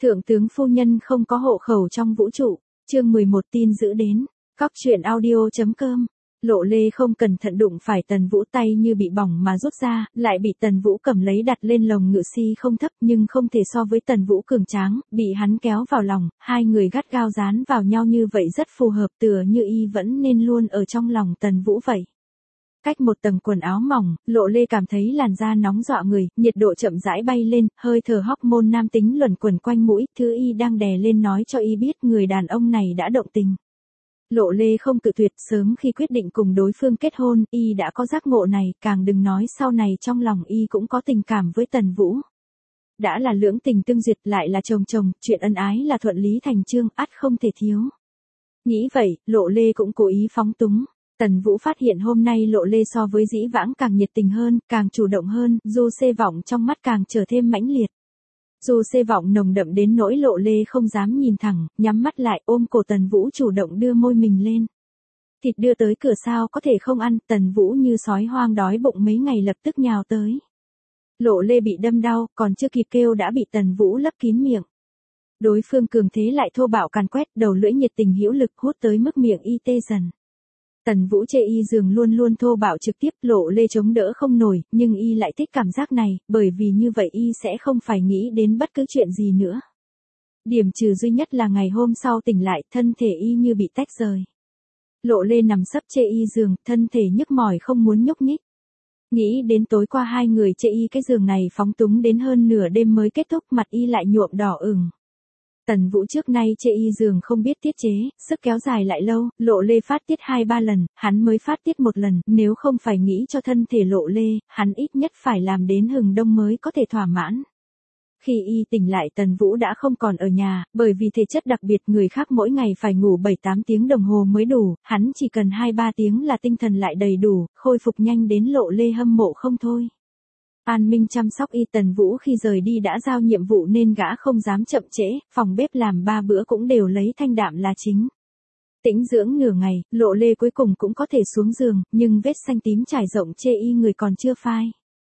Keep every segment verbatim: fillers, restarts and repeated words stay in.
Thượng tướng phu nhân không có hộ khẩu trong vũ trụ. Chương mười một tin giữ đến. Cóc truyện audio chấm com. Lộ Lê không cẩn thận đụng phải Tần Vũ, tay như bị bỏng mà rút ra, lại bị Tần Vũ cầm lấy đặt lên lồng ngựa si không thấp nhưng không thể so với Tần Vũ cường tráng, bị hắn kéo vào lòng, hai người gắt gao dán vào nhau như vậy rất phù hợp, tựa như y vẫn nên luôn ở trong lòng Tần Vũ vậy. Cách một tầng quần áo mỏng, Lộ Lê cảm thấy làn da nóng dọa người, nhiệt độ chậm rãi bay lên, hơi thở hormone nam tính luẩn quẩn quanh mũi, thứ y đang đè lên nói cho y biết người đàn ông này đã động tình. Lộ Lê không cự tuyệt, sớm khi quyết định cùng đối phương kết hôn, y đã có giác ngộ này, càng đừng nói sau này trong lòng y cũng có tình cảm với Tần Vũ. Đã là lưỡng tình tương duyệt, lại là chồng chồng, chuyện ân ái là thuận lý thành chương, ắt không thể thiếu. Nghĩ vậy, Lộ Lê cũng cố ý phóng túng. Tần Vũ phát hiện hôm nay Lộ Lê so với dĩ vãng càng nhiệt tình hơn, càng chủ động hơn, dù xê vọng trong mắt càng trở thêm mãnh liệt. Dù xê vọng nồng đậm đến nỗi Lộ Lê không dám nhìn thẳng, nhắm mắt lại ôm cổ Tần Vũ chủ động đưa môi mình lên. Thịt đưa tới cửa sao có thể không ăn, Tần Vũ như sói hoang đói bụng mấy ngày lập tức nhào tới. Lộ Lê bị đâm đau, còn chưa kịp kêu đã bị Tần Vũ lấp kín miệng. Đối phương cường thế lại thô bạo càn quét, đầu lưỡi nhiệt tình hữu lực hút tới mức miệng y tê dần. Tần Vũ chê y giường luôn luôn thô bạo trực tiếp, Lộ Lê chống đỡ không nổi, nhưng y lại thích cảm giác này, bởi vì như vậy y sẽ không phải nghĩ đến bất cứ chuyện gì nữa. Điểm trừ duy nhất là ngày hôm sau tỉnh lại, thân thể y như bị tách rời. Lộ Lê nằm sấp chê y giường, thân thể nhức mỏi không muốn nhúc nhích. Nghĩ đến tối qua hai người chê y cái giường này phóng túng đến hơn nửa đêm mới kết thúc, mặt y lại nhuộm đỏ ửng. Tần Vũ trước nay chê y giường không biết tiết chế, sức kéo dài lại lâu, Lộ Lê phát tiết hai ba lần, hắn mới phát tiết một lần, nếu không phải nghĩ cho thân thể Lộ Lê, hắn ít nhất phải làm đến hừng đông mới có thể thỏa mãn. Khi y tỉnh lại Tần Vũ đã không còn ở nhà, bởi vì thể chất đặc biệt người khác mỗi ngày phải ngủ bảy tám tiếng đồng hồ mới đủ, hắn chỉ cần hai ba tiếng là tinh thần lại đầy đủ, khôi phục nhanh đến Lộ Lê hâm mộ không thôi. An Minh chăm sóc y, Tần Vũ khi rời đi đã giao nhiệm vụ nên gã không dám chậm trễ, phòng bếp làm ba bữa cũng đều lấy thanh đạm là chính. Tĩnh dưỡng nửa ngày, Lộ Lê cuối cùng cũng có thể xuống giường, nhưng vết xanh tím trải rộng chê y người còn chưa phai.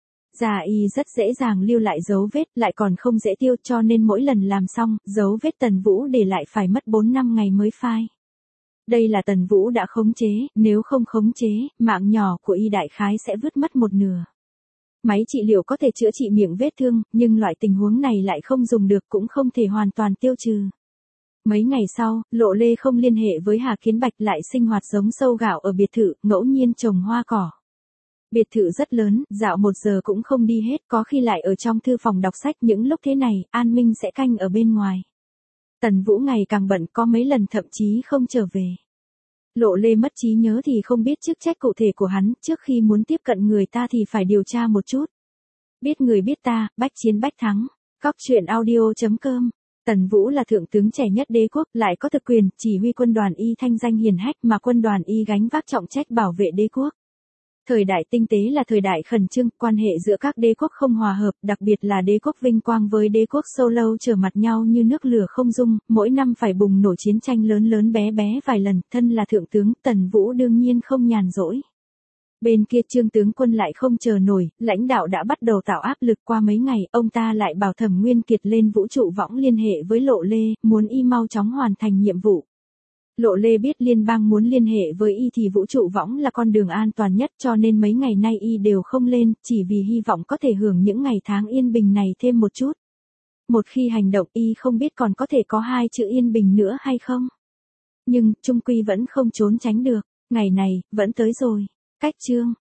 Da y rất dễ dàng lưu lại dấu vết, lại còn không dễ tiêu, cho nên mỗi lần làm xong, dấu vết Tần Vũ để lại phải mất bốn năm ngày mới phai. Đây là Tần Vũ đã khống chế, nếu không khống chế, mạng nhỏ của y đại khái sẽ vứt mất một nửa. Máy trị liệu có thể chữa trị miệng vết thương, nhưng loại tình huống này lại không dùng được, cũng không thể hoàn toàn tiêu trừ. Mấy ngày sau, Lộ Lê không liên hệ với Hà Kiến Bạch, lại sinh hoạt giống sâu gạo ở biệt thự, ngẫu nhiên trồng hoa cỏ. Biệt thự rất lớn, dạo một giờ cũng không đi hết, có khi lại ở trong thư phòng đọc sách, những lúc thế này, An Minh sẽ canh ở bên ngoài. Tần Vũ ngày càng bận, có mấy lần thậm chí không trở về. Lộ Lê mất trí nhớ thì không biết chức trách cụ thể của hắn, trước khi muốn tiếp cận người ta thì phải điều tra một chút. Biết người biết ta, bách chiến bách thắng. Cóc truyện audio chấm com. Tần Vũ là thượng tướng trẻ nhất đế quốc, lại có thực quyền, chỉ huy quân đoàn y thanh danh hiển hách, mà quân đoàn y gánh vác trọng trách bảo vệ đế quốc. Thời đại tinh tế là thời đại khẩn trương, quan hệ giữa các đế quốc không hòa hợp, đặc biệt là đế quốc vinh quang với đế quốc Solo trở mặt nhau như nước lửa không dung, mỗi năm phải bùng nổ chiến tranh lớn lớn bé bé vài lần, thân là thượng tướng, Tần Vũ đương nhiên không nhàn rỗi. Bên kia Trương tướng quân lại không chờ nổi, lãnh đạo đã bắt đầu tạo áp lực, qua mấy ngày, ông ta lại bảo Thẩm Nguyên Kiệt lên vũ trụ võng liên hệ với Lộ Lê, muốn y mau chóng hoàn thành nhiệm vụ. Lộ Lê biết liên bang muốn liên hệ với y thì vũ trụ võng là con đường an toàn nhất, cho nên mấy ngày nay y đều không lên, chỉ vì hy vọng có thể hưởng những ngày tháng yên bình này thêm một chút. Một khi hành động y không biết còn có thể có hai chữ yên bình nữa hay không. Nhưng, chung quy vẫn không trốn tránh được, ngày này, vẫn tới rồi. Cách chương.